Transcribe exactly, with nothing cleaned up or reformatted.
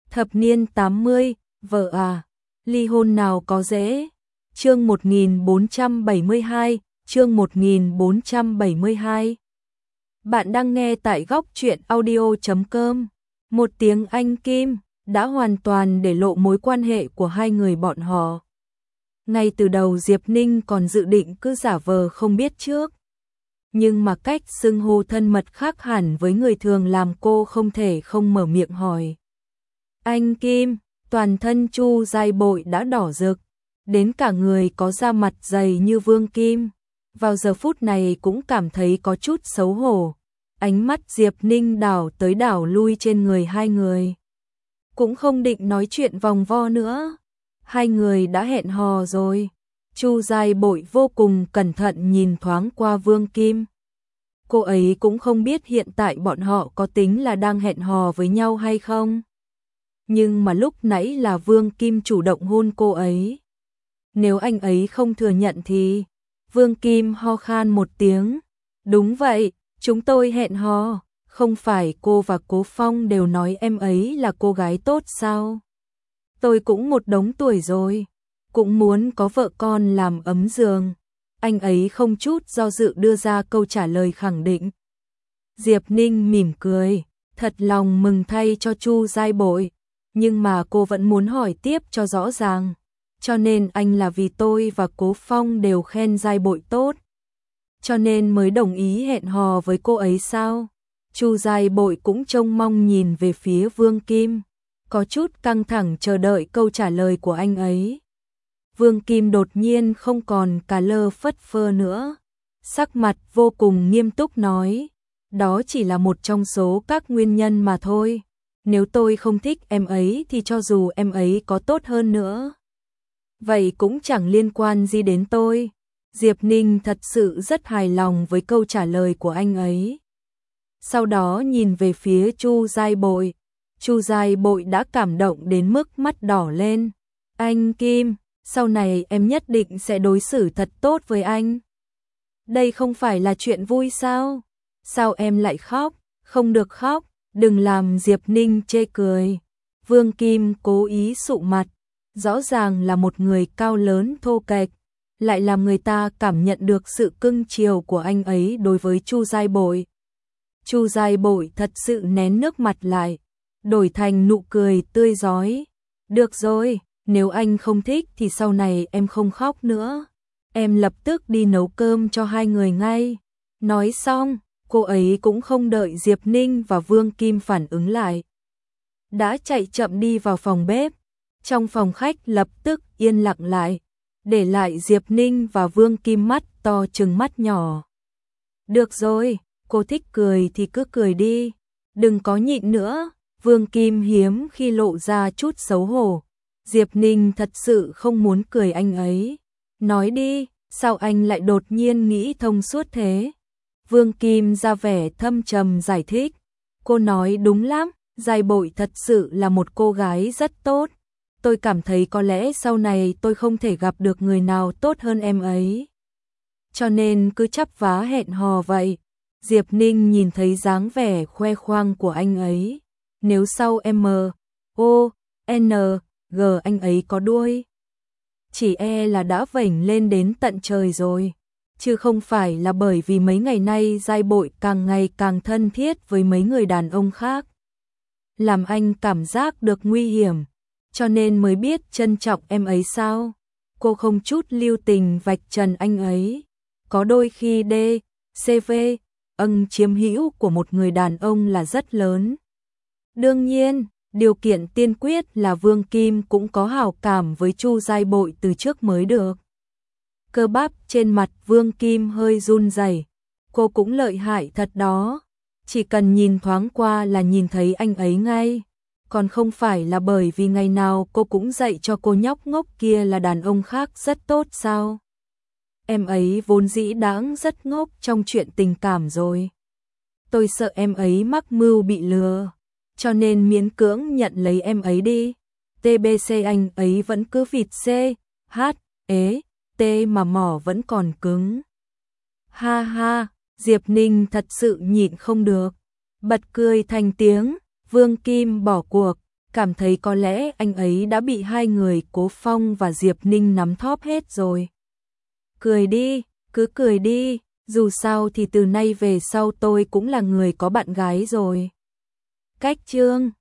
Thập niên tám mươi, vợ à, ly hôn nào có dễ. Chương một nghìn bốn trăm bảy mươi hai, chương một nghìn bốn trăm bảy mươi hai. Bạn đang nghe tại góc truyện audio chấm com. Một tiếng Anh Kim đã hoàn toàn để lộ mối quan hệ của hai người bọn họ. Ngay từ đầu Diệp Ninh còn dự định cứ giả vờ không biết trước. Nhưng mà cách xưng hô thân mật khác hẳn với người thường làm cô không thể không mở miệng hỏi. Anh Kim, toàn thân Chu Giai Bội đã đỏ rực, đến cả người có da mặt dày như Vương Kim. Vào giờ phút này cũng cảm thấy có chút xấu hổ. Ánh mắt Diệp Ninh đảo tới đảo lui trên người hai người. Cũng không định nói chuyện vòng vo nữa. Hai người đã hẹn hò rồi. Chu Giai Bội vô cùng cẩn thận nhìn thoáng qua Vương Kim. Cô ấy cũng không biết hiện tại bọn họ có tính là đang hẹn hò với nhau hay không. Nhưng mà lúc nãy là Vương Kim chủ động hôn cô ấy. Nếu anh ấy không thừa nhận thì... Vương Kim ho khan một tiếng. Đúng vậy, chúng tôi hẹn hò. Không phải cô và Cố Phong đều nói em ấy là cô gái tốt sao? Tôi cũng một đống tuổi rồi, cũng muốn có vợ con làm ấm giường. Anh ấy không chút do dự đưa ra câu trả lời khẳng định. Diệp Ninh mỉm cười, thật lòng mừng thay cho Chu Giai Bội. Nhưng mà cô vẫn muốn hỏi tiếp cho rõ ràng. Cho nên anh là vì tôi và Cố Phong đều khen Giai Bội tốt, cho nên mới đồng ý hẹn hò với cô ấy sao? Chu Giai Bội cũng trông mong nhìn về phía Vương Kim, có chút căng thẳng chờ đợi câu trả lời của anh ấy. Vương Kim đột nhiên không còn cà lơ phất phơ nữa, sắc mặt vô cùng nghiêm túc nói, đó chỉ là một trong số các nguyên nhân mà thôi. Nếu tôi không thích em ấy thì cho dù em ấy có tốt hơn nữa, vậy cũng chẳng liên quan gì đến tôi. Diệp Ninh thật sự rất hài lòng với câu trả lời của anh ấy. Sau đó nhìn về phía Chu Giai Bội. Chu Giai Bội đã cảm động đến mức mắt đỏ lên. Anh Kim, sau này em nhất định sẽ đối xử thật tốt với anh. Đây không phải là chuyện vui sao? Sao em lại khóc? Không được khóc, đừng làm Diệp Ninh chê cười. Vương Kim cố ý sụ mặt, rõ ràng là một người cao lớn thô kệch, lại làm người ta cảm nhận được sự cưng chiều của anh ấy đối với Chu Giai Bội. Chu Giai Bội thật sự nén nước mặt lại, đổi thành nụ cười tươi rói. Được rồi, nếu anh không thích thì sau này em không khóc nữa. Em lập tức đi nấu cơm cho hai người ngay. Nói xong, cô ấy cũng không đợi Diệp Ninh và Vương Kim phản ứng lại, đã chạy chậm đi vào phòng bếp. Trong phòng khách lập tức yên lặng lại, để lại Diệp Ninh và Vương Kim mắt to trừng mắt nhỏ. Được rồi, cô thích cười thì cứ cười đi, đừng có nhịn nữa. Vương Kim hiếm khi lộ ra chút xấu hổ. Diệp Ninh thật sự không muốn cười anh ấy. Nói đi, sao anh lại đột nhiên nghĩ thông suốt thế? Vương Kim ra vẻ thâm trầm giải thích. Cô nói đúng lắm, Giai Bội thật sự là một cô gái rất tốt. Tôi cảm thấy có lẽ sau này tôi không thể gặp được người nào tốt hơn em ấy, cho nên cứ chắp vá hẹn hò vậy. Diệp Ninh nhìn thấy dáng vẻ khoe khoang của anh ấy. Nếu sau M, O, N, G anh ấy có đuôi, chỉ e là đã vểnh lên đến tận trời rồi. Chứ không phải là bởi vì mấy ngày nay Giai Bội càng ngày càng thân thiết với mấy người đàn ông khác, làm anh cảm giác được nguy hiểm, cho nên mới biết trân trọng em ấy sao? Cô không chút lưu tình vạch trần anh ấy. Có đôi khi D, C V, ân chiếm hữu của một người đàn ông là rất lớn. Đương nhiên, điều kiện tiên quyết là Vương Kim cũng có hảo cảm với Chu Giai Bội từ trước mới được. Cơ bắp trên mặt Vương Kim hơi run rẩy. Cô cũng lợi hại thật đó. Chỉ cần nhìn thoáng qua là nhìn thấy anh ấy ngay. Còn không phải là bởi vì ngày nào cô cũng dạy cho cô nhóc ngốc kia là đàn ông khác rất tốt sao? Em ấy vốn dĩ đáng rất ngốc trong chuyện tình cảm rồi. Tôi sợ em ấy mắc mưu bị lừa, cho nên miễn cưỡng nhận lấy em ấy đi. tê bê xê anh ấy vẫn cứ vịt C, H, ế, T mà mỏ vẫn còn cứng. Ha ha, Diệp Ninh thật sự nhịn không được, bật cười thành tiếng. Vương Kim bỏ cuộc, cảm thấy có lẽ anh ấy đã bị hai người Cố Phong và Diệp Ninh nắm thóp hết rồi. Cười đi, cứ cười đi, dù sao thì từ nay về sau tôi cũng là người có bạn gái rồi. Cách chương